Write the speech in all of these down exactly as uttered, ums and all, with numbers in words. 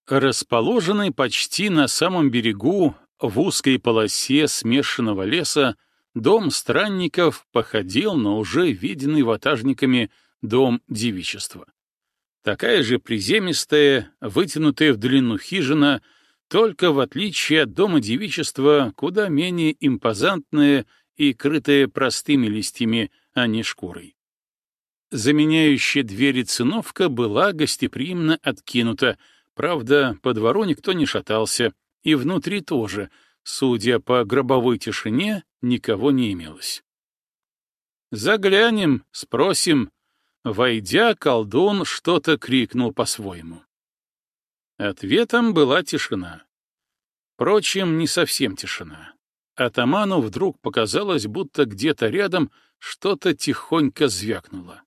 Расположенный почти на самом берегу, в узкой полосе смешанного леса, дом странников походил на уже виденный ватажниками дом девичества. Такая же приземистая, вытянутая в длину хижина, только в отличие от дома девичества, куда менее импозантная и крытая простыми листьями, а не шкурой. Заменяющая двери циновка была гостеприимно откинута, правда, по двору никто не шатался, и внутри тоже, судя по гробовой тишине, никого не имелось. «Заглянем, спросим». Войдя, колдун что-то крикнул по-своему. Ответом была тишина. Впрочем, не совсем тишина. Атаману вдруг показалось, будто где-то рядом что-то тихонько звякнуло.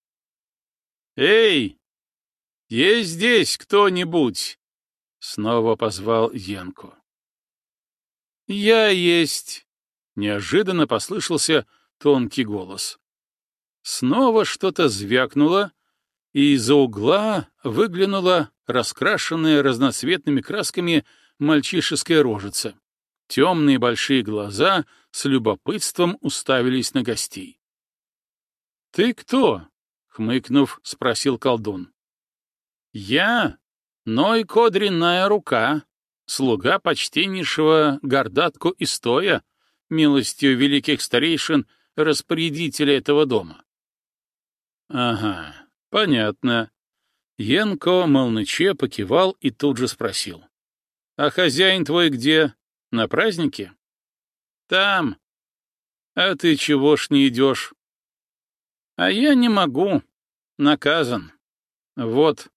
«Эй, есть здесь кто-нибудь?» — снова позвал Янко. «Я есть», — неожиданно послышался тонкий голос. Снова что-то звякнуло, и из-за угла выглянула раскрашенная разноцветными красками мальчишеская рожица. Темные большие глаза с любопытством уставились на гостей. «Ты кто?» — хмыкнув, спросил колдун. «Я — Нойко Дрянная Рука, слуга почтеннейшего Гордатко Истоя, милостью великих старейшин, распорядителя этого дома». «Ага, понятно». Янко молныче покивал и тут же спросил. «А хозяин твой где? На празднике?» «Там. А ты чего ж не идешь?» «А я не могу. Наказан. Вот».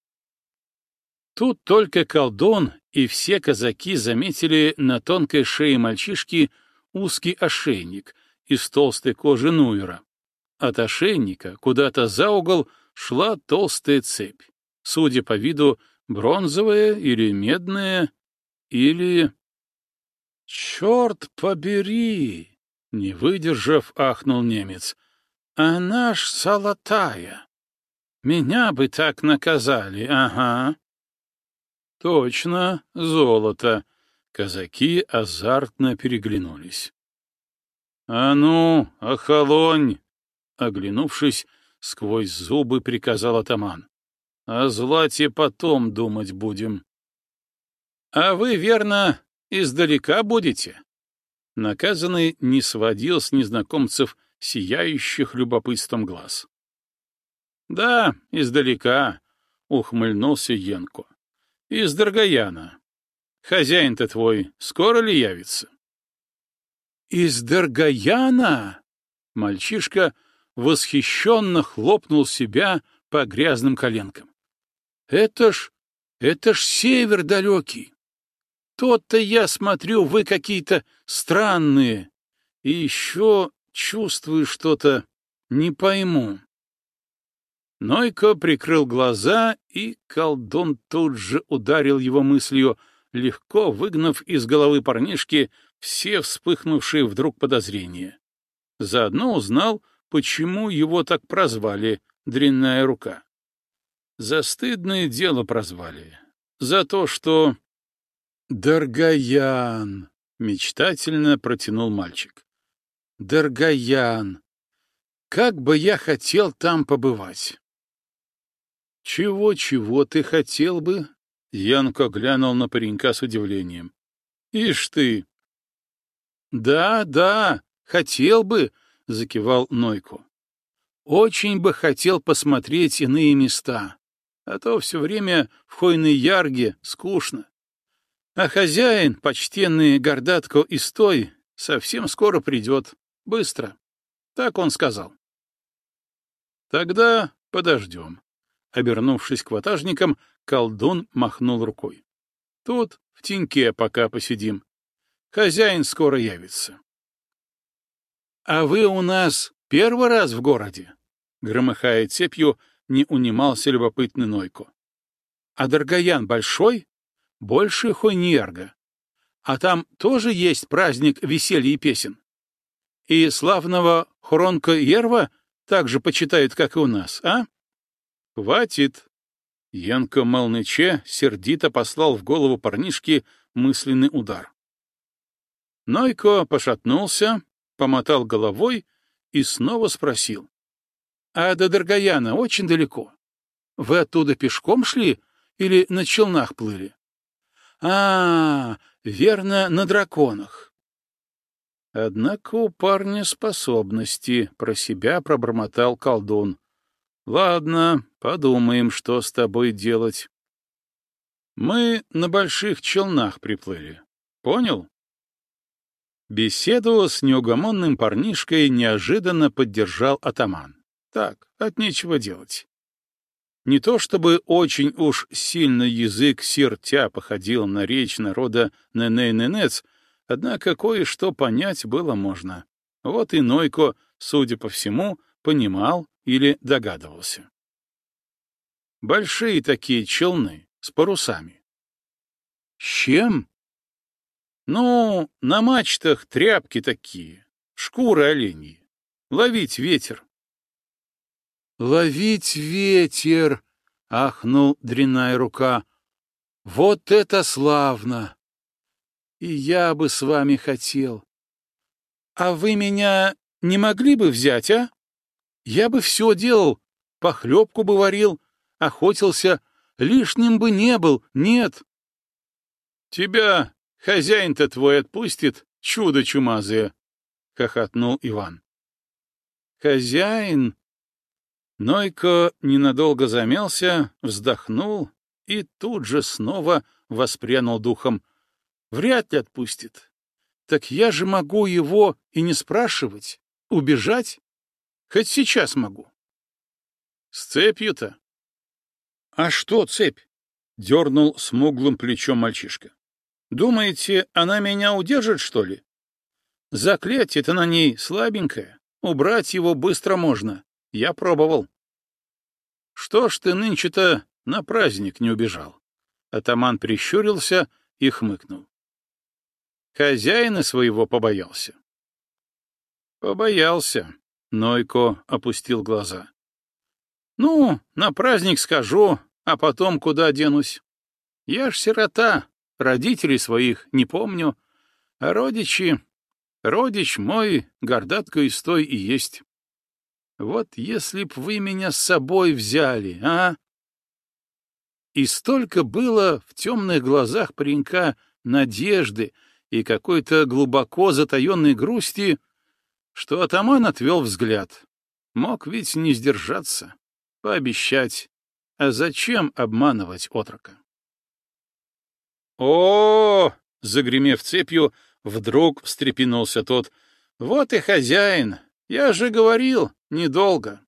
Тут только колдун и все казаки заметили на тонкой шее мальчишки узкий ошейник из толстой кожи нуера. От ошейника куда-то за угол шла толстая цепь, судя по виду, бронзовая или медная, или... «Черт побери!» — не выдержав, ахнул немец. «Она ж золотая! Меня бы так наказали, ага!» «Точно, золото!» — казаки азартно переглянулись. «А ну, охолонь!» — оглянувшись, сквозь зубы приказал атаман. «О злате потом думать будем». «А вы, верно, издалека будете?» Наказанный не сводил с незнакомцев сияющих любопытством глаз. «Да, издалека», — ухмыльнулся Янко. «Из Даргаяна. Хозяин-то твой скоро ли явится?» «Из Даргаяна?» Мальчишка восхищенно хлопнул себя по грязным коленкам. «Это ж, это ж север далекий. Тот-то я смотрю, вы какие-то странные. И еще чувствую что-то, не пойму». Нойко прикрыл глаза, и колдун тут же ударил его мыслью, легко выгнав из головы парнишки все вспыхнувшие вдруг подозрения. Заодно узнал, почему его так прозвали «Дрянная рука». За стыдное дело прозвали. За то, что... «Даргаян!» — мечтательно протянул мальчик. «Даргаян! Как бы я хотел там побывать!» «Чего-чего ты хотел бы?» — Янко глянул на паренька с удивлением. «Ишь ты!» «Да, да, хотел бы!» — закивал Нойко. «Очень бы хотел посмотреть иные места, а то все время в Хойной Ярге скучно. А хозяин, почтенный Гордатко Истой, совсем скоро придет, быстро. Так он сказал». «Тогда подождем». Обернувшись к ватажникам, колдун махнул рукой. «Тут в теньке пока посидим. Хозяин скоро явится». «А вы у нас первый раз в городе?» Громыхая цепью, не унимался любопытный Нойко. «А Даргаян большой? Больше Хойньярга. А там тоже есть праздник веселья и песен? И славного Хронко Ерва так же почитают, как и у нас, а?» «Хватит!» Янко Молныче сердито послал в голову парнишки мысленный удар. Нойко пошатнулся, помотал головой и снова спросил. — А до Даргаяна очень далеко? Вы оттуда пешком шли или на челнах плыли? — А, верно, на драконах. Однако у парня способности, про себя пробормотал колдун. Ладно, подумаем, что с тобой делать. Мы на больших челнах приплыли. Понял? Беседу с неугомонным парнишкой неожиданно поддержал атаман. Так, от нечего делать. Не то чтобы очень уж сильно язык сиртя походил на речь народа Неней-Ненец, однако кое-что понять было можно. Вот и Нойко, судя по всему, понимал или догадывался. Большие такие челны с парусами. С чем? Ну, на мачтах тряпки такие, шкуры оленьи. Ловить ветер. Ловить ветер, ахнул дрянная рука. Вот это славно! И я бы с вами хотел. А вы меня не могли бы взять, а? Я бы все делал, похлебку бы варил, охотился, лишним бы не был, нет. Тебя хозяин-то твой отпустит, чудо чумазое, — хохотнул Иван. Хозяин? Нойко ненадолго замялся, вздохнул и тут же снова воспрянул духом. Вряд ли отпустит. Так я же могу его и не спрашивать, убежать. Хоть сейчас могу. С цепью-то? А что цепь? Дернул смуглым плечом мальчишка. Думаете, она меня удержит, что ли? Заклятие-то на ней слабенькое. Убрать его быстро можно. Я пробовал. Что ж ты нынче-то на праздник не убежал? Атаман прищурился и хмыкнул. Хозяина своего побоялся. Побоялся. Нойко опустил глаза. Ну, на праздник скажу, а потом куда денусь? Я ж сирота, родителей своих не помню, а родичи... Родич мой, Гордатка Истой и есть. Вот если б вы меня с собой взяли, а? И столько было в темных глазах паренька надежды и какой-то глубоко затаенной грусти, что атаман отвел взгляд. Мог ведь не сдержаться, пообещать. А зачем обманывать отрока? О, загремев цепью, вдруг встрепенулся тот. Вот и хозяин. Я же говорил, недолго.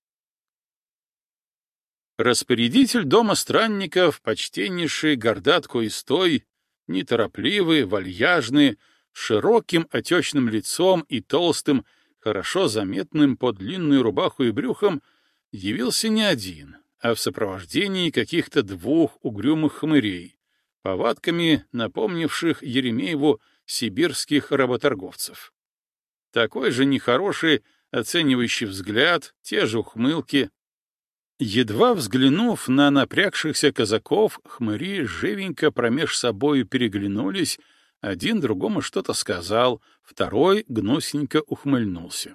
Распорядитель дома странников, почтеннейший Гордатко Истой, неторопливый, вальяжный, с широким отечным лицом и толстым, хорошо заметным под длинную рубаху и брюхом, явился не один, а в сопровождении каких-то двух угрюмых хмырей, повадками напомнивших Еремееву сибирских работорговцев. Такой же нехороший, оценивающий взгляд, те же ухмылки. Едва взглянув на напрягшихся казаков, хмыри живенько промеж собою переглянулись, один другому что-то сказал, второй гнусненько ухмыльнулся.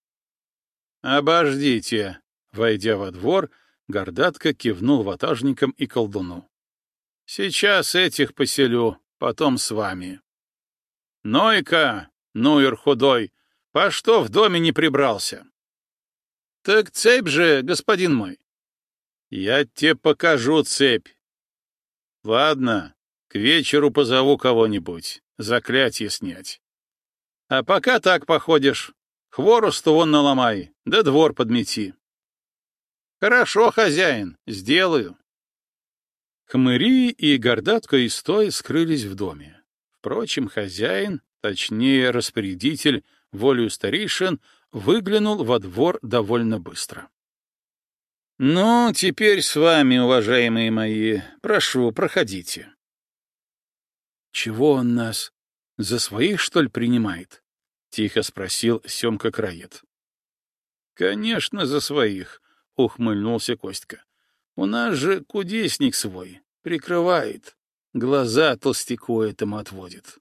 «Обождите!» — войдя во двор, Гордатка кивнул ватажникам и колдуну. «Сейчас этих поселю, потом с вами. Нойка, Нуер худой, по что в доме не прибрался?» «Так цепь же, господин мой!» «Я тебе покажу цепь. Ладно, к вечеру позову кого-нибудь, заклятие снять. А пока так походишь, хворосту вон наломай, да двор подмети». «Хорошо, хозяин, сделаю». Хмыри и Гордатко Истой скрылись в доме. Впрочем, хозяин, точнее распорядитель, волею старейшин, выглянул во двор довольно быстро. «Ну, теперь с вами, уважаемые мои. Прошу, проходите». «Чего он нас? За своих, что ли, принимает?» — тихо спросил Семка Краед. «Конечно, за своих», — ухмыльнулся Костька. У нас же кудесник свой, прикрывает, глаза толстяку этому отводит.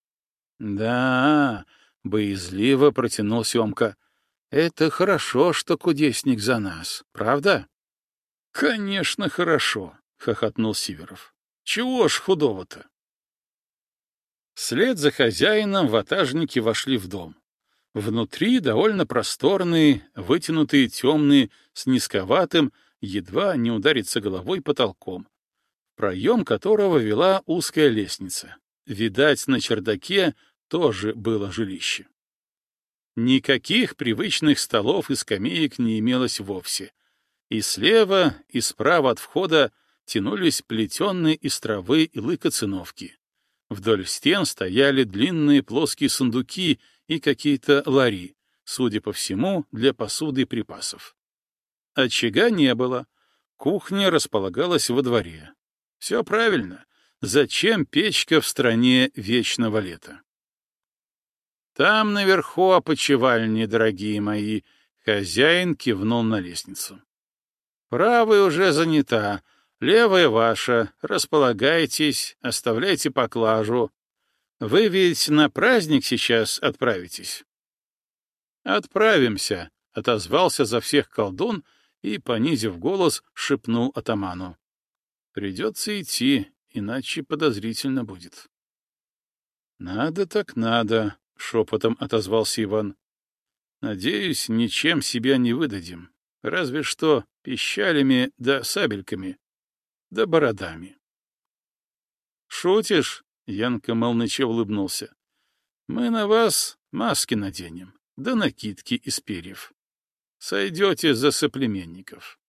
Да, боязливо протянул Семка. Это хорошо, что кудесник за нас, правда? Конечно, хорошо, хохотнул Сиверов. Чего ж худого-то? Вслед за хозяином ватажники вошли в дом. Внутри довольно просторные, вытянутые темные, с низковатым, едва не удариться головой потолком, проем которого вела узкая лестница. Видать, на чердаке тоже было жилище. Никаких привычных столов и скамеек не имелось вовсе. И слева, и справа от входа тянулись плетеные из травы и лыка циновки. Вдоль стен стояли длинные плоские сундуки и какие-то лари, судя по всему, для посуды и припасов. Очага не было. Кухня располагалась во дворе. Все правильно. Зачем печка в стране вечного лета? Там наверху опочивальни, дорогие мои. Хозяин кивнул на лестницу. Правая уже занята, левая ваша. Располагайтесь, оставляйте поклажу. Вы ведь на праздник сейчас отправитесь? Отправимся, отозвался за всех колдун и, понизив голос, шепнул атаману. Придется идти, иначе подозрительно будет. Надо так надо, шепотом отозвался Иван. Надеюсь, ничем себя не выдадим, разве что пищалями да сабельками, да бородами. Шутишь? Янко молныче улыбнулся. Мы на вас маски наденем, да накидки из перьев. Сойдете за соплеменников.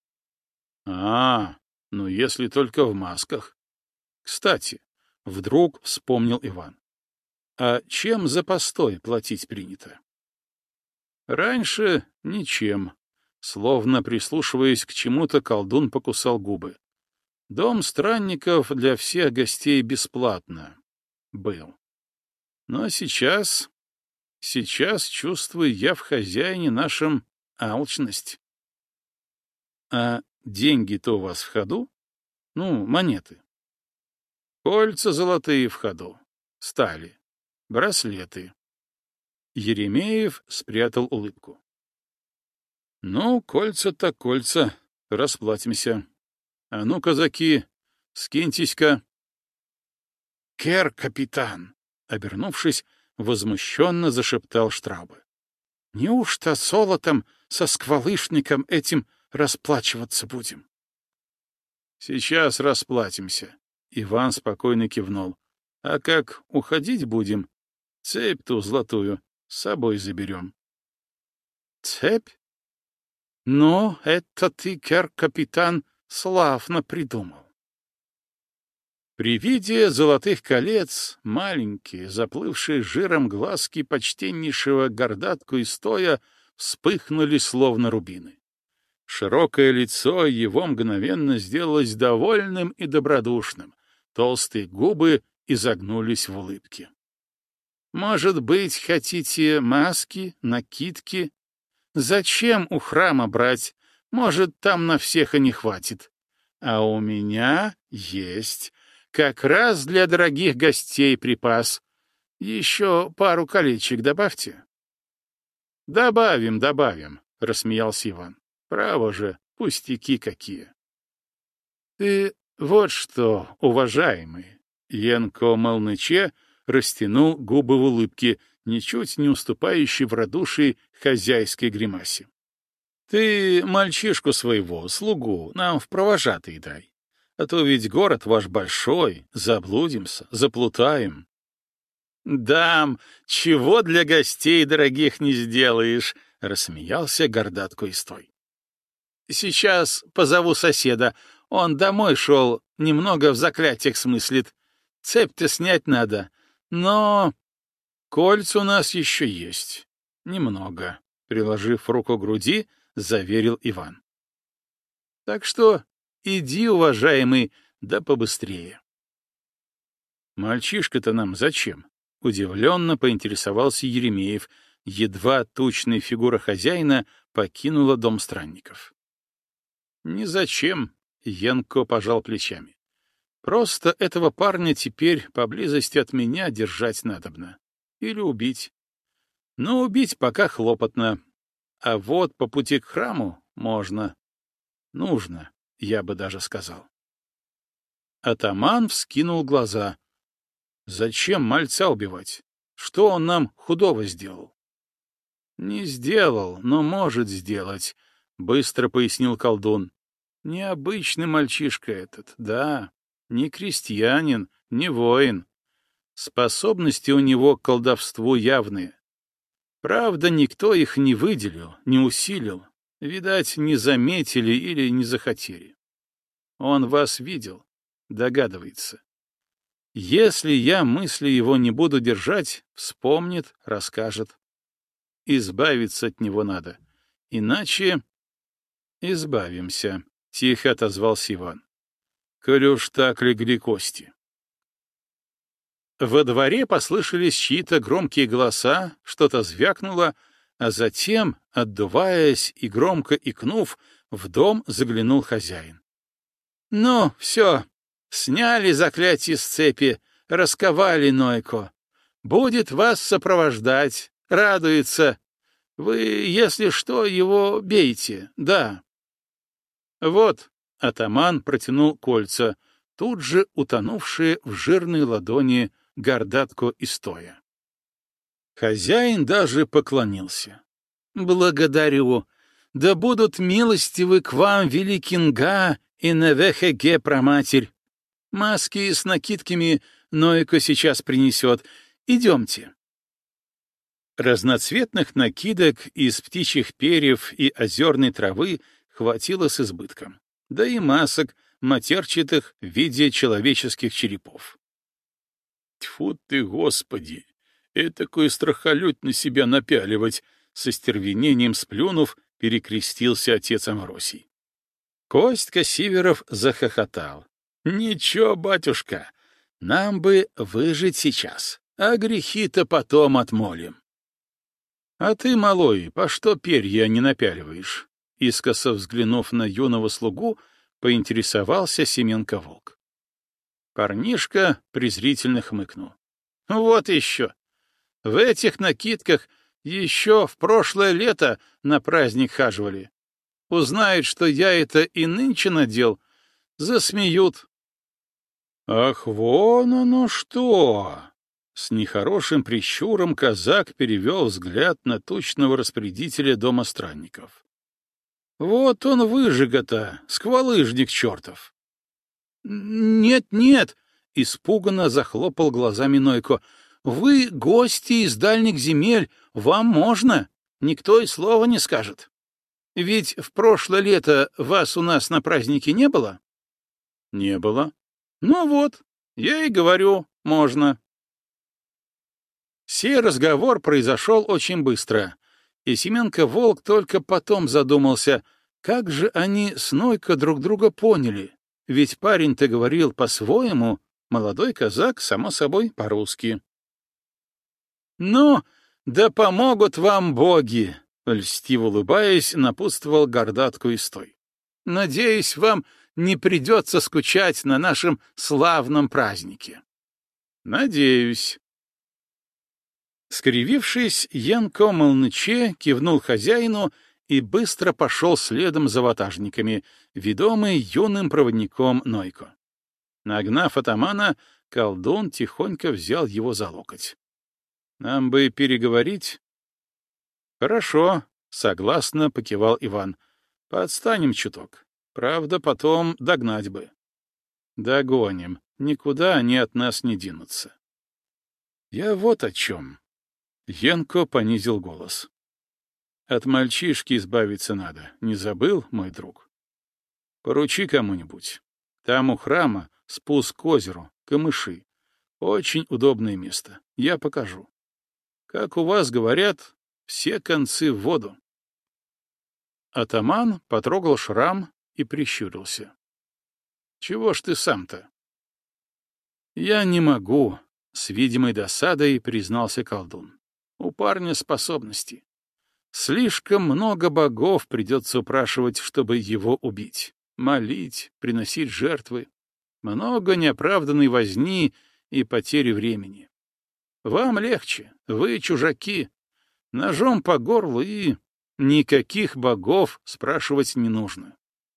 А, ну если только в масках. Кстати, вдруг вспомнил Иван. А чем за постой платить принято? Раньше ничем. Словно прислушиваясь к чему-то, колдун покусал губы. Дом странников для всех гостей бесплатно был. Но сейчас... Сейчас чувствую я в хозяине нашем алчность. А деньги-то у вас в ходу? Ну, монеты. Кольца золотые в ходу. Стали. Браслеты. Еремеев спрятал улыбку. Ну, кольца так кольца. Расплатимся. А ну, казаки, скиньтесь-ка. Кер, капитан, обернувшись, возмущенно зашептал Штраубе. Неужто золотом со сквалышником этим расплачиваться будем? Сейчас расплатимся. Иван спокойно кивнул. А как уходить будем? Цепь ту золотую с собой заберем. Цепь? Ну, это ты, кер-капитан, славно придумал. При виде золотых колец маленькие, заплывшие жиром глазки почтеннейшего гордатку и стоя вспыхнули словно рубины. Широкое лицо его мгновенно сделалось довольным и добродушным, толстые губы изогнулись в улыбке. «Может быть, хотите маски, накидки? Зачем у храма брать? Может, там на всех и не хватит. А у меня есть, как раз для дорогих гостей припас. Еще пару колечек добавьте». «Добавим, добавим», — рассмеялся Иван. «Право же, пустяки какие». «Ты вот что, уважаемый», — Янко Молныче растянул губы в улыбке, ничуть не уступающей в радушии хозяйской гримасе. «Ты мальчишку своего, слугу, нам в провожатый дай. А то ведь город ваш большой, заблудимся, заплутаем». «Дам, чего для гостей дорогих не сделаешь», — рассмеялся гордатку Истой. «Сейчас позову соседа. Он домой шел, немного в заклятиях смыслит. Цепь-то снять надо. Но кольца у нас еще есть. Немного», — приложив руку к груди, заверил Иван. «Так что иди, уважаемый, да побыстрее». «Мальчишка-то нам зачем?» — удивленно поинтересовался Еремеев, едва тучная фигура хозяина покинула дом странников. Ни зачем, Янко пожал плечами. Просто этого парня теперь поблизости от меня держать надобно. Или убить. Но убить пока хлопотно. А вот по пути к храму можно. Нужно, я бы даже сказал. Атаман вскинул глаза. Зачем мальца убивать? Что он нам худого сделал? Не сделал, но может сделать, быстро пояснил колдун. Необычный мальчишка этот, да, не крестьянин, не воин. Способности у него к колдовству явные. Правда, никто их не выделил, не усилил. Видать, не заметили или не захотели. Он вас видел, догадывается. Если я мысли его не буду держать, вспомнит, расскажет. Избавиться от него надо. Иначе... Избавимся, — тихо отозвался Иван. Коль уж так легли кости. Во дворе послышались чьи-то громкие голоса, что-то звякнуло, а затем, отдуваясь и громко икнув, в дом заглянул хозяин. — Ну, все, сняли заклятие с цепи, расковали Нойко. Будет вас сопровождать, радуется. Вы, если что, его бейте, да. Вот, атаман протянул кольца, тут же утонувшие в жирной ладони гордатку и стоя. Хозяин даже поклонился. Благодарю. Да будут милостивы к вам великинга и Невехеге праматерь. Маски с накидками Нойко сейчас принесет. Идемте. Разноцветных накидок из птичьих перьев и озерной травы хватило с избытком, да и масок, матерчатых в виде человеческих черепов. Тьфу ты, Господи! Этакую страхолюдь на себя напяливать! Со стервенением сплюнув, перекрестился отец Амвросий. Костька Сиверов захохотал. Ничего, батюшка, нам бы выжить сейчас, а грехи-то потом отмолим. А ты, малой, по что перья не напяливаешь? Искоса взглянув на юного слугу, поинтересовался Семенко-волк. Парнишка презрительно хмыкнул. Вот еще. В этих накидках еще в прошлое лето на праздник хаживали. Узнают, что я это и нынче надел, засмеют. Ах, вон оно что! С нехорошим прищуром казак перевел взгляд на тучного распорядителя дома странников. Вот он выжига-то, сквалыжник чертов. Нет, нет, испуганно захлопал глазами Нойко. Вы гости из дальних земель, вам можно, никто и слова не скажет. Ведь в прошлое лето вас у нас на празднике не было? Не было. Ну вот, я и говорю, можно. Сей разговор произошел очень быстро, и Семенко-волк только потом задумался, как же они с Нойко друг друга поняли, ведь парень-то говорил по-своему, молодой казак, само собой, по-русски. «Ну, да помогут вам боги!» — льстиво улыбаясь, напутствовал гордатку и стой. «Надеюсь, вам не придется скучать на нашем славном празднике». «Надеюсь». Скривившись, Янко молча кивнул хозяину и быстро пошел следом за ватажниками, ведомый юным проводником Нойко. Нагнав атамана, колдун тихонько взял его за локоть. «Нам бы переговорить?» «Хорошо», — согласно покивал Иван. «Подстанем чуток. Правда, потом догнать бы». «Догоним. Никуда они от нас не денутся». «Я вот о чем». Янко понизил голос. «От мальчишки избавиться надо. Не забыл, мой друг? Поручи кому-нибудь. Там у храма спуск к озеру, камыши. Очень удобное место. Я покажу. Как у вас говорят, все концы в воду». Атаман потрогал шрам и прищурился. «Чего ж ты сам-то?» «Я не могу», — с видимой досадой признался колдун. «У парня способности. Слишком много богов придется упрашивать, чтобы его убить. молить, приносить жертвы. Много неоправданной возни и потери времени. Вам легче, вы чужаки. Ножом по горлу и никаких богов спрашивать не нужно.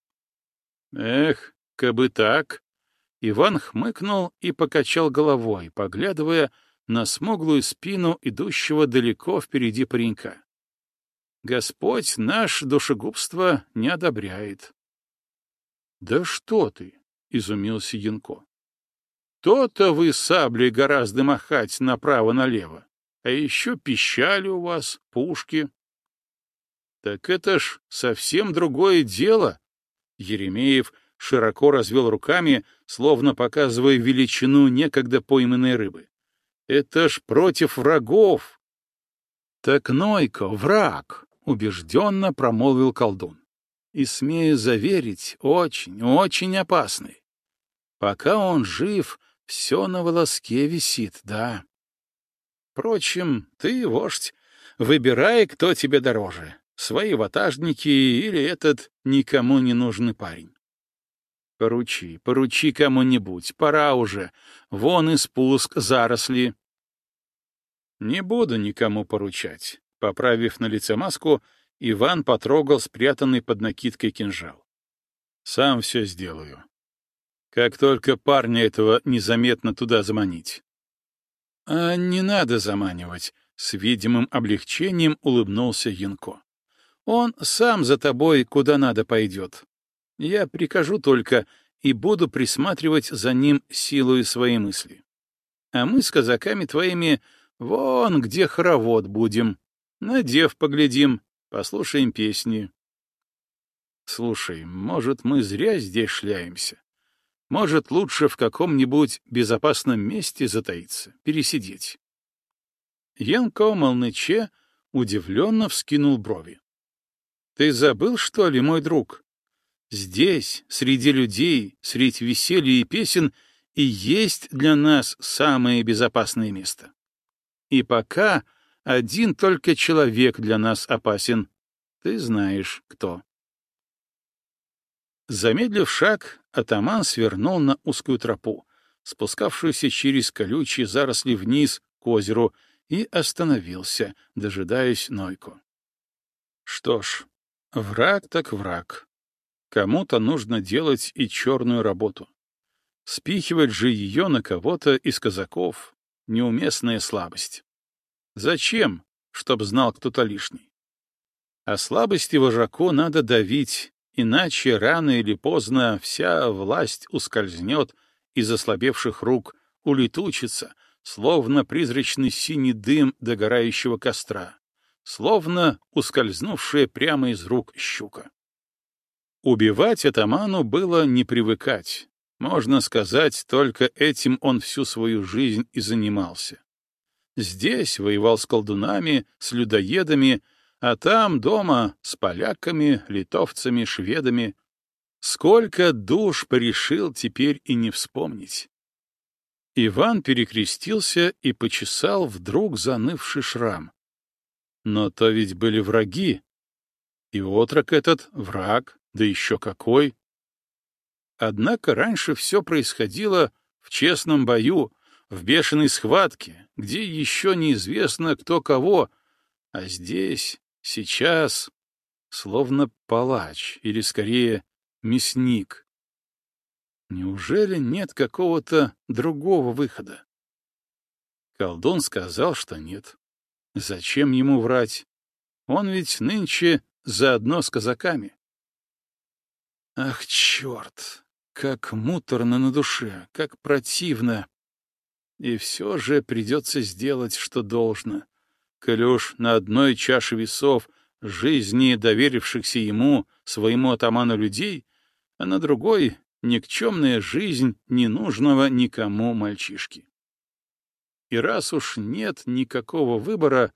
Эх, кабы так. Иван хмыкнул и покачал головой, поглядывая на смуглую спину идущего далеко впереди паренька. Господь наш душегубство не одобряет. — Да что ты! — изумился Янко. — То-то вы саблей гораздо махать направо-налево, а еще пищали у вас, пушки. — Так это ж совсем другое дело! Еремеев широко развел руками, словно показывая величину некогда пойманной рыбы. Это ж против врагов! — Так Нойко — враг! — убежденно промолвил колдун. И, смею заверить, очень, очень опасный. Пока он жив, все на волоске висит, да. Впрочем, ты, вождь, выбирай, кто тебе дороже, свои ватажники или этот никому не нужный парень. Поручи, поручи кому-нибудь, пора уже, вон и спуск, заросли. Не буду никому поручать. Поправив на лице маску, Иван потрогал спрятанный под накидкой кинжал. Сам все сделаю. Как только парня этого незаметно туда заманить. А не надо заманивать, с видимым облегчением улыбнулся Янко. Он сам за тобой куда надо пойдет. Я прикажу только и буду присматривать за ним силой своей мысли. А мы с казаками твоими вон где хоровод будем. На дев поглядим, послушаем песни. Слушай, может, мы зря здесь шляемся? Может, лучше в каком-нибудь безопасном месте затаиться, пересидеть? Янко Молныче удивленно вскинул брови. Ты забыл, что ли, мой друг? Здесь, среди людей, среди веселья и песен, и есть для нас самое безопасное место. И пока один только человек для нас опасен. Ты знаешь, кто. Замедлив шаг, атаман свернул на узкую тропу, спускавшуюся через колючие заросли вниз к озеру, и остановился, дожидаясь Нойко. Что ж, враг так враг. Кому-то нужно делать и черную работу. Спихивать же ее на кого-то из казаков — неуместная слабость. Зачем, чтоб знал кто-то лишний? А слабости вожаку надо давить, иначе рано или поздно вся власть ускользнет из ослабевших рук, улетучится, словно призрачный синий дым догорающего костра, словно ускользнувшая прямо из рук щука. Убивать атаману было не привыкать. Можно сказать, только этим он всю свою жизнь и занимался. Здесь воевал с колдунами, с людоедами, а там дома с поляками, литовцами, шведами. Сколько душ порешил теперь и не вспомнить. Иван перекрестился и почесал вдруг занывший шрам. Но то ведь были враги. И отрок этот враг, да еще какой. Однако раньше все происходило в честном бою, в бешеной схватке, где еще неизвестно кто кого, а здесь, сейчас, словно палач, или скорее мясник. Неужели нет какого-то другого выхода? Колдун сказал, что нет. Зачем ему врать? Он ведь нынче заодно с казаками. Ах, черт! Как муторно на душе, как противно! И все же придется сделать, что должно. Коли уж на одной чаше весов жизни доверившихся ему, своему атаману людей, а на другой — никчемная жизнь ненужного никому мальчишки. И раз уж нет никакого выбора,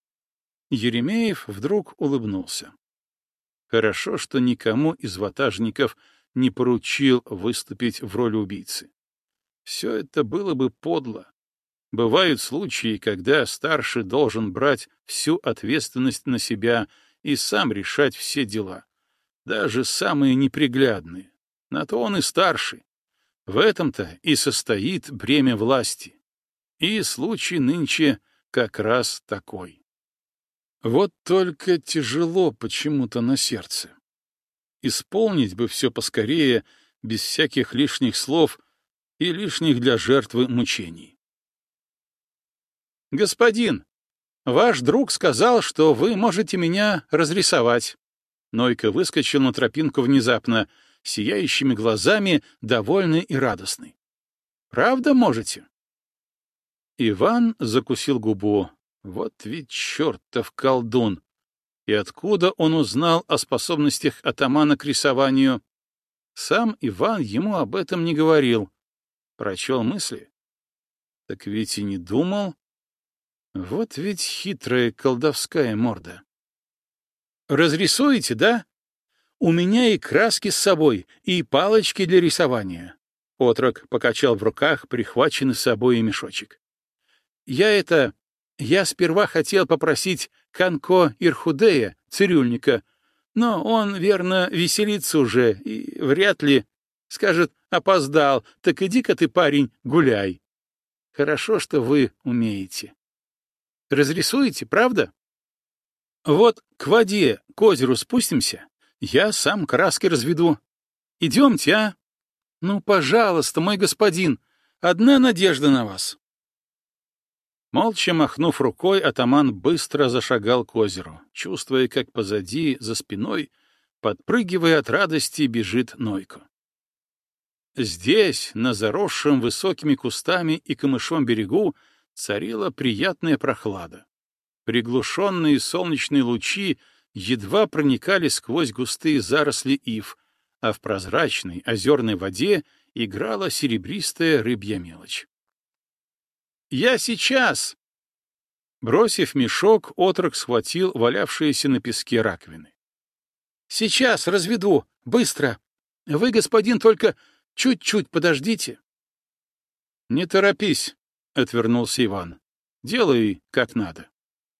Еремеев вдруг улыбнулся. Хорошо, что никому из ватажников не поручил выступить в роли убийцы. Все это было бы подло. Бывают случаи, когда старший должен брать всю ответственность на себя и сам решать все дела. даже самые неприглядные. На то он и старший. В этом-то и состоит бремя власти. И случай нынче как раз такой. Вот только тяжело почему-то на сердце. Исполнить бы все поскорее, без всяких лишних слов и лишних для жертвы мучений. «Господин, ваш друг сказал, что вы можете меня разрисовать». Нойко выскочил на тропинку внезапно, сияющими глазами, довольный и радостный. «Правда можете?» Иван закусил губу. Вот ведь чертов колдун! И откуда он узнал о способностях атамана к рисованию? Сам Иван ему об этом не говорил. Прочел мысли? Так ведь и не думал. Вот ведь хитрая колдовская морда. «Разрисуете, да? У меня и краски с собой, и палочки для рисования». Отрок покачал в руках прихваченный с собой мешочек. «Я это... Я сперва хотел попросить Канко Ирхудея, цирюльника, но он, верно, веселится уже и вряд ли скажет: опоздал, так иди-ка ты, парень, гуляй. Хорошо, что вы умеете. Разрисуете, правда? Вот к воде, к озеру спустимся, я сам краски разведу. Идемте, а? Ну, пожалуйста, мой господин, одна надежда на вас». Молча махнув рукой, атаман быстро зашагал к озеру, чувствуя, как позади, за спиной, подпрыгивая от радости, бежит Нойко. Здесь, на заросшем высокими кустами и камышом берегу, царила приятная прохлада. Приглушенные солнечные лучи едва проникали сквозь густые заросли ив, а в прозрачной озерной воде играла серебристая рыбья мелочь. «Я сейчас!» Бросив мешок, отрок схватил валявшиеся на песке раковины. «Сейчас разведу! Быстро! Вы, господин, только чуть-чуть подождите!» «Не торопись!» — отвернулся Иван. «Делай как надо».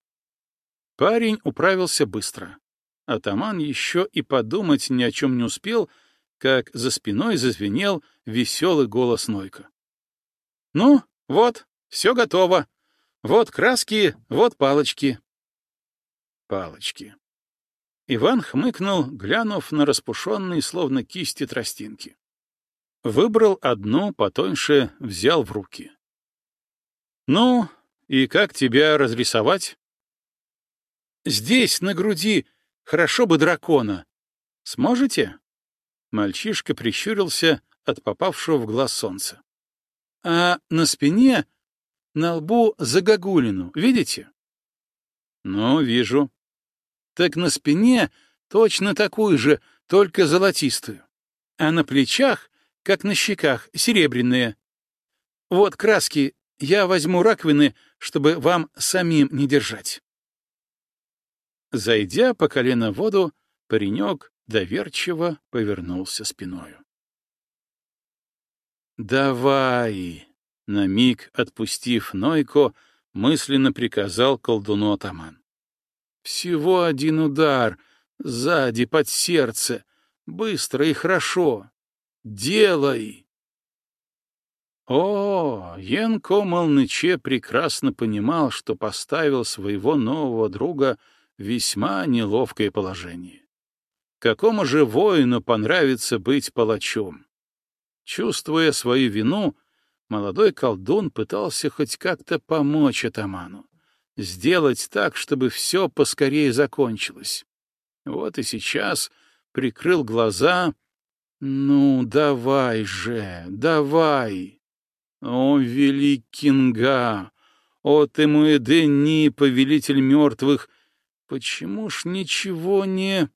Парень управился быстро. Атаман еще и подумать ни о чем не успел, как за спиной зазвенел веселый голос Нойко. «Ну, вот, все готово. Вот краски, вот палочки». Палочки. Иван хмыкнул, глянув на распушенные, словно кисти, тростинки. Выбрал одну, потоньше, взял в руки. «Ну, и как тебя разрисовать?» «Здесь, на груди, хорошо бы дракона. Сможете?» Мальчишка прищурился от попавшего в глаз солнца. «А на спине, на лбу загогулину, видите?» «Ну, вижу». «Так на спине точно такую же, только золотистую. А на плечах, как на щеках, серебряные. Вот краски, я возьму раковины, чтобы вам самим не держать». Зайдя по колено в воду, паренек доверчиво повернулся спиною. «Давай!» — на миг отпустив Нойко, мысленно приказал колдуну атаман. «Всего один удар, сзади, под сердце, быстро и хорошо. Делай!» О, Янко Молныче прекрасно понимал, что поставил своего нового друга в весьма неловкое положение. Какому же воину понравится быть палачом? Чувствуя свою вину, молодой колдун пытался хоть как-то помочь атаману, сделать так, чтобы все поскорее закончилось. Вот и сейчас прикрыл глаза. «Ну, давай же, давай! О, великинга! О, ты мой Дени, повелитель мертвых! Почему ж ничего не...»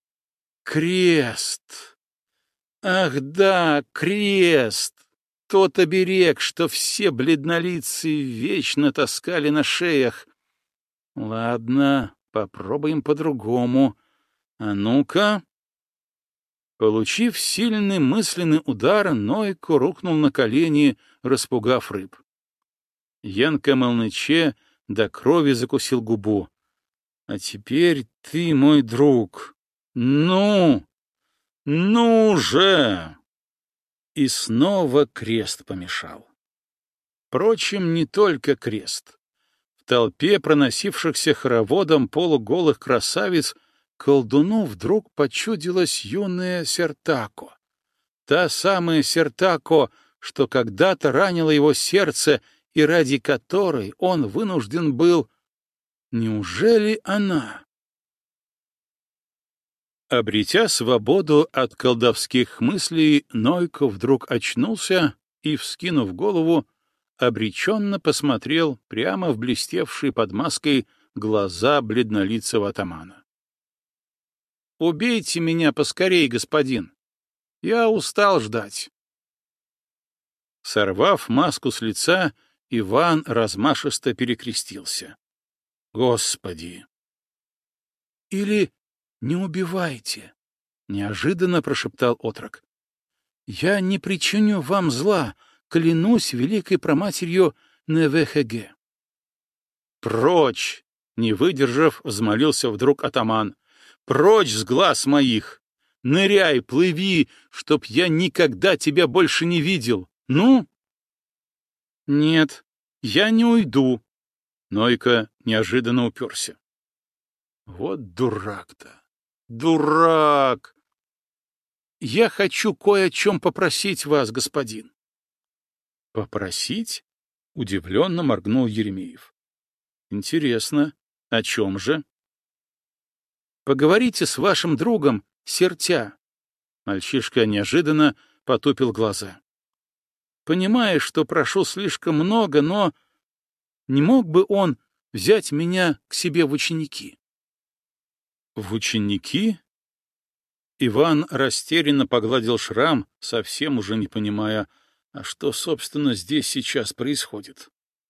«Крест! Ах да, крест! Тот оберег, что все бледнолицые вечно таскали на шеях. Ладно, попробуем по-другому. А ну-ка...» Получив сильный мысленный удар, Нойко рухнул на колени, распугав рыб. Янко Молныче до крови закусил губу. «А теперь ты мой друг. Ну!» Ну же! И снова крест помешал. Впрочем, не только крест. В толпе проносившихся хороводом полуголых красавиц колдуну вдруг почудилась юная Сертако. Та самая Сертако, что когда-то ранила его сердце и ради которой он вынужден был... Неужели она? Обретя свободу от колдовских мыслей, Нойко вдруг очнулся и, вскинув голову, обреченно посмотрел прямо в блестевшие под маской глаза бледнолицего атамана. «Убейте меня поскорей, господин! Я устал ждать!» Сорвав маску с лица, Иван размашисто перекрестился. «Господи!» «Или не убивайте!» — неожиданно прошептал отрок. «Я не причиню вам зла, клянусь великой проматерью Невехеге». «Прочь!» — не выдержав, взмолился вдруг атаман. «Прочь с глаз моих! Ныряй, плыви, чтоб я никогда тебя больше не видел! Ну?» «Нет, я не уйду!» Нойко неожиданно уперся. «Вот дурак-то! Дурак! Я хочу кое о чем попросить вас, господин». «Попросить?» — удивленно моргнул Еремеев. «Интересно, о чем же?» «Поговорите с вашим другом, Сертя». Мальчишка неожиданно потупил глаза. «Понимая, что прошу слишком много, но не мог бы он взять меня к себе в ученики?» «В ученики?» Иван растерянно погладил шрам, совсем уже не понимая, а что, собственно, здесь сейчас происходит.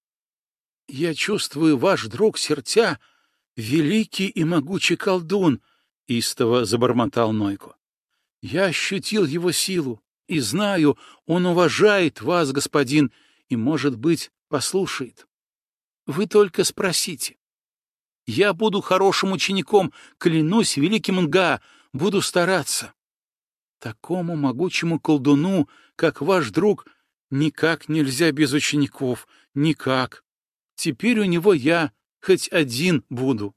«Я чувствую, ваш друг Сертя — великий и могучий колдун», — истово забормотал Нойко. «Я ощутил его силу и знаю, он уважает вас, господин, и, может быть, послушает. Вы только спросите. Я буду хорошим учеником, клянусь великим Нга, буду стараться. Такому могучему колдуну, как ваш друг, никак нельзя без учеников, никак. Теперь у него я хоть один буду».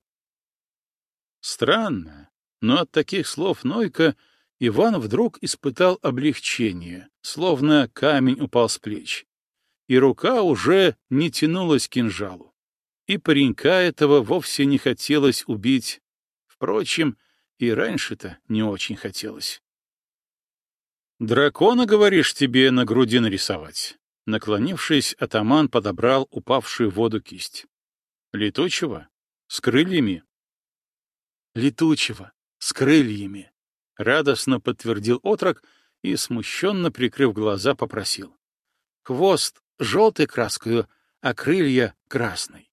Странно, но от таких слов Нойко Иван вдруг испытал облегчение, словно камень упал с плеч, и рука уже не тянулась к кинжалу. И паренька этого вовсе не хотелось убить. Впрочем, и раньше-то не очень хотелось. «Дракона, говоришь, тебе на груди нарисовать?» Наклонившись, атаман подобрал упавшую в воду кисть. «Летучего? С крыльями?» «Летучего, с крыльями», — радостно подтвердил отрок и, смущенно прикрыв глаза, попросил. «Хвост желтой краскою, а крылья красной».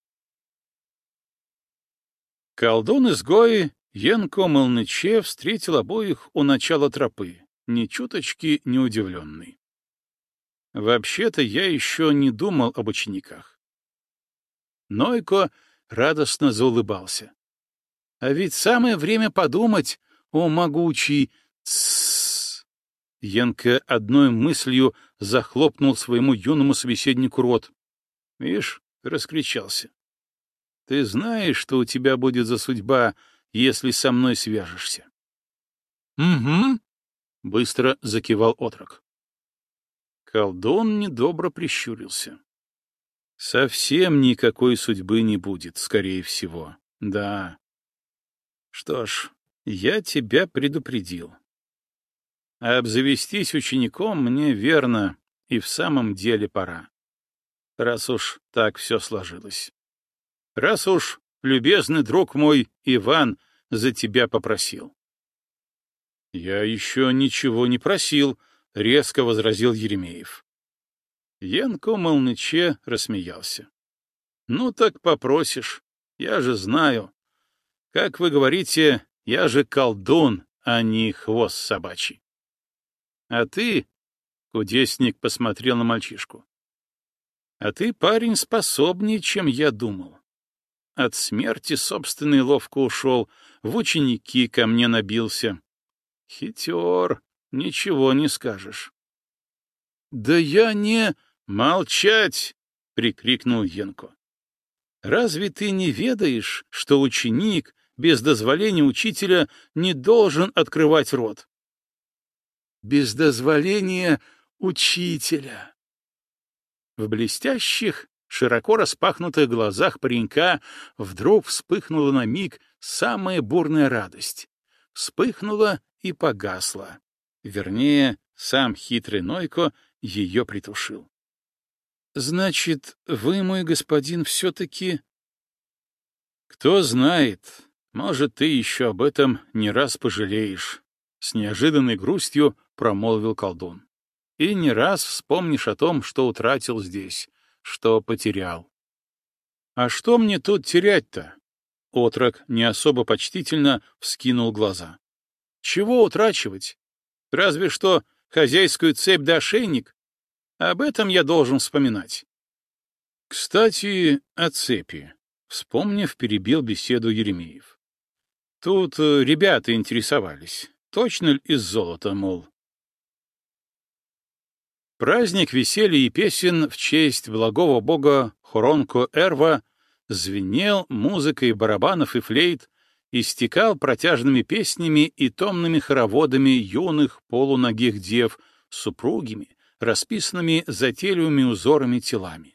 Колдун-изгой Янко Молныче встретил обоих у начала тропы, ни чуточки не удивленный. «Вообще-то я еще не думал об учениках». Нойко радостно заулыбался. «А ведь самое время подумать, о могучий тссс!» Янко одной мыслью захлопнул своему юному собеседнику рот. «Видишь, раскричался. Ты знаешь, что у тебя будет за судьба, если со мной свяжешься?» «Угу», — быстро закивал отрок. Колдун недобро прищурился. «Совсем никакой судьбы не будет, скорее всего. Да. Что ж, я тебя предупредил. А обзавестись учеником мне, верно, и в самом деле пора. Раз уж так все сложилось. Раз уж любезный друг мой Иван за тебя попросил». «Я еще ничего не просил», — резко возразил Еремеев. Янко Молныче рассмеялся. «Ну так попросишь, я же знаю. Как вы говорите, я же колдун, а не хвост собачий». «А ты...» — кудесник посмотрел на мальчишку. «А ты, парень, способнее, чем я думал. От смерти собственной ловко ушел, в ученики ко мне набился. Хитер, ничего не скажешь. Да я не... Молчать! — прикрикнул Янко. Разве ты не ведаешь, что ученик без дозволения учителя не должен открывать рот? Без дозволения учителя. В блестящих, широко распахнутых глазах паренька вдруг вспыхнула на миг самая бурная радость. Вспыхнула и погасла. Вернее, сам хитрый Нойко ее притушил. Значит, вы, мой господин, все-таки... Кто знает, может, ты еще об этом не раз пожалеешь, — с неожиданной грустью промолвил колдун. И не раз вспомнишь о том, что утратил здесь, что потерял. А что мне тут терять-то? Отрок не особо почтительно вскинул глаза. Чего утрачивать? Разве что хозяйскую цепь да ошейник. Об этом я должен вспоминать. Кстати, о цепи. Вспомнив, перебил беседу Еремеев. Тут э, ребята интересовались. Точно ли из золота, мол? Праздник веселья и песен в честь благого бога Хоронко-Эрва звенел музыкой барабанов и флейт, истекал протяжными песнями и томными хороводами юных полуногих дев с супругими, расписанными затейливыми узорами телами.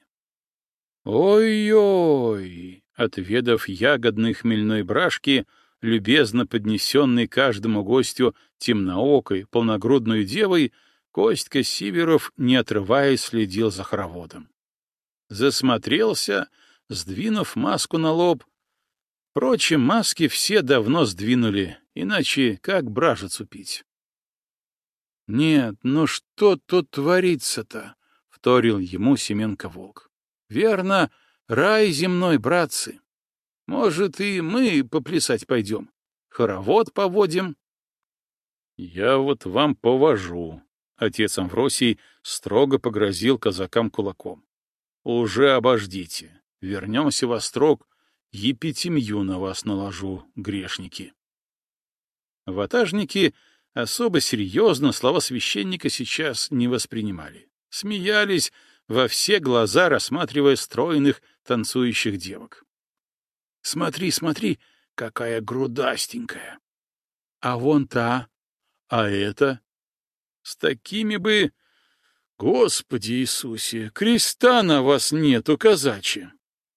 Ой-ой! Отведав ягодной хмельной брашки, любезно поднесенной каждому гостю темноокой, полногрудной девой, Костька Сиверов, не отрываясь, следил за хороводом. Засмотрелся, сдвинув маску на лоб. Впрочем, маски все давно сдвинули, иначе как бражицу пить? «Нет, ну что тут творится-то?» — вторил ему Семенко-волк. «Верно, рай земной, братцы. Может, и мы поплясать пойдем, хоровод поводим?» «Я вот вам повожу», — отец Амвросий строго погрозил казакам кулаком. «Уже обождите, вернемся во строк, епитемью на вас наложу, грешники». Ватажники особо серьезно слова священника сейчас не воспринимали. Смеялись, во все глаза рассматривая стройных танцующих девок. «Смотри, смотри, какая грудастенькая! А вон та, а это? С такими бы... Господи Иисусе, креста на вас нету, казачьи!»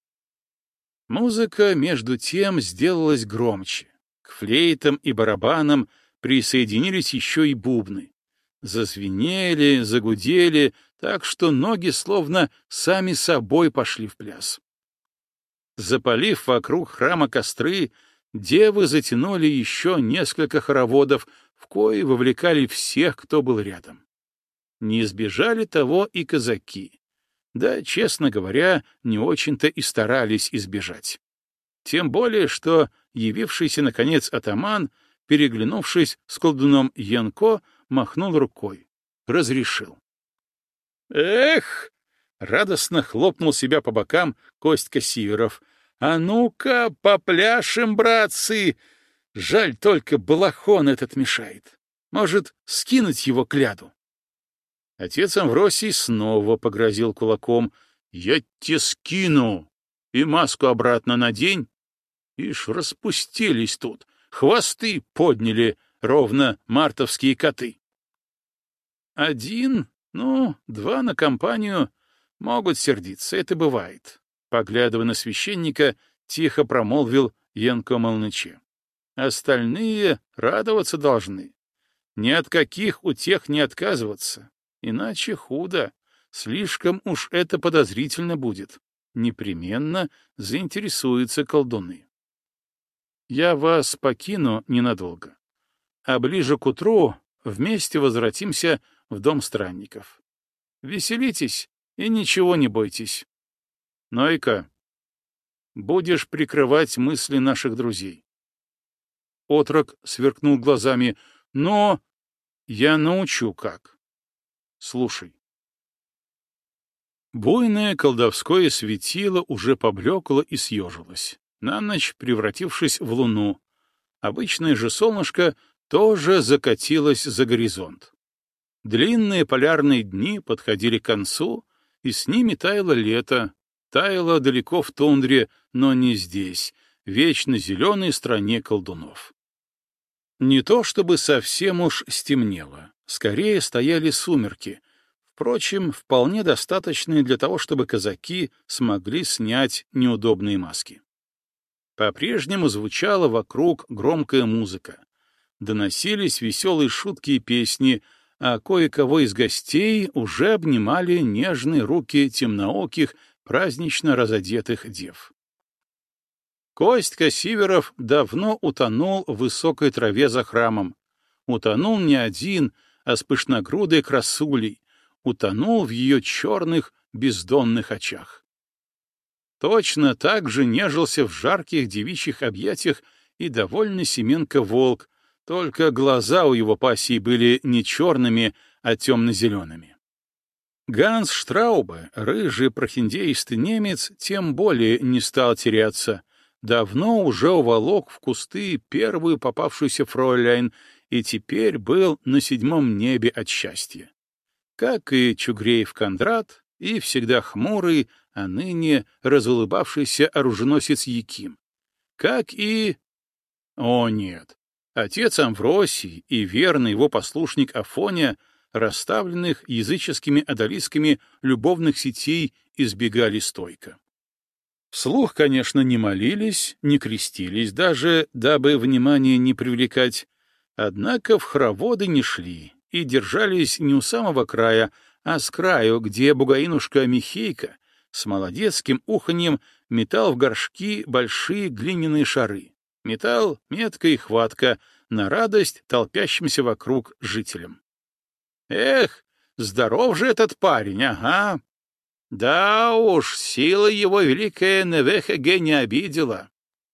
Музыка, между тем, сделалась громче. К флейтам и барабанам присоединились еще и бубны. Зазвенели, загудели, так что ноги словно сами собой пошли в пляс. Запалив вокруг храма костры, девы затянули еще несколько хороводов, в кои вовлекали всех, кто был рядом. Не избежали того и казаки. Да, честно говоря, не очень-то и старались избежать. Тем более, что явившийся, наконец, атаман, переглянувшись с колдуном Янко, махнул рукой. Разрешил. «Эх!» — радостно хлопнул себя по бокам Костька Сиверов. «А ну-ка, попляшем, братцы! Жаль, только балахон этот мешает. Может, скинуть его к ляду?» Отец Амвросий снова погрозил кулаком. «Я те скину! И маску обратно надень!» Ишь, распустились тут, хвосты подняли, ровно мартовские коты. Один, ну, два на компанию могут сердиться, это бывает. Поглядывая на священника, тихо промолвил Янко Молныче. Остальные радоваться должны. Ни от каких утех не отказываться. Иначе худо, слишком уж это подозрительно будет. Непременно заинтересуются колдуны. Я вас покину ненадолго, а ближе к утру вместе возвратимся в дом странников. Веселитесь и ничего не бойтесь. Нойка, будешь прикрывать мысли наших друзей. Отрок сверкнул глазами. Но я научу как. Слушай. Буйное колдовское светило уже поблекло и съежилось, на ночь превратившись в луну. Обычное же солнышко тоже закатилась за горизонт. Длинные полярные дни подходили к концу, и с ними таяло лето, таяло далеко в тундре, но не здесь, вечно зеленой стране колдунов. Не то чтобы совсем уж стемнело, скорее стояли сумерки, впрочем, вполне достаточные для того, чтобы казаки смогли снять неудобные маски. По-прежнему звучала вокруг громкая музыка, доносились веселые шутки и песни, а кое-кого из гостей уже обнимали нежные руки темнооких, празднично разодетых дев. Костька Сиверов давно утонул в высокой траве за храмом. Утонул не один, а с пышногрудой красулей, утонул в ее черных бездонных очах. Точно так же нежился в жарких девичьих объятиях и довольно Семенко-волк, только глаза у его пассии были не черными, а темно-зелеными. Ганс Штраубе, рыжий прохиндеистый немец, тем более не стал теряться, давно уже уволок в кусты первую попавшуюся фройляйн и теперь был на седьмом небе от счастья. Как и Чугреев Кондрат, и всегда хмурый, а ныне разулыбавшийся оруженосец Яким. Как и... О, нет! Отец Амвросий и верный его послушник Афоня, расставленных языческими одолисками любовных сетей, избегали стойко. Вслух, конечно, не молились, не крестились даже, дабы внимание не привлекать, однако в хороводы не шли и держались не у самого края, а с краю, где бугаинушка Михейка с молодецким уханьем метал в горшки большие глиняные шары. Металл, метка и хватка, на радость толпящимся вокруг жителям. Эх, здоров же этот парень, ага! Да уж, сила его великая Невехеге не обидела.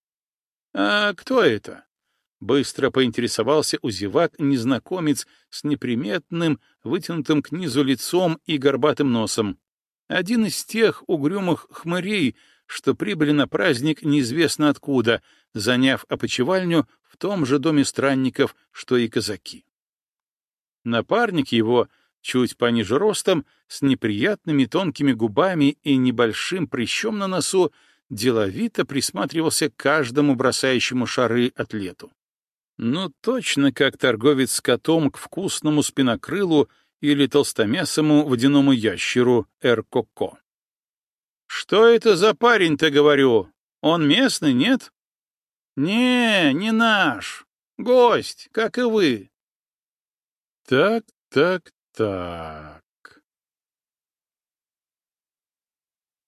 А кто это? Быстро поинтересовался у зевак незнакомец с неприметным, вытянутым к низу лицом и горбатым носом. Один из тех угрюмых хмырей, что прибыли на праздник неизвестно откуда, заняв опочивальню в том же доме странников, что и казаки. Напарник его, чуть пониже ростом, с неприятными тонкими губами и небольшим прыщом на носу, деловито присматривался к каждому бросающему шары атлету. Ну, точно как торговец с котом к вкусному спинокрылу или толстомясому водяному ящеру Эр-Коко. «Что это за парень-то, говорю? Он местный, нет?» «Не, не наш. Гость, как и вы». «Так, так, так...»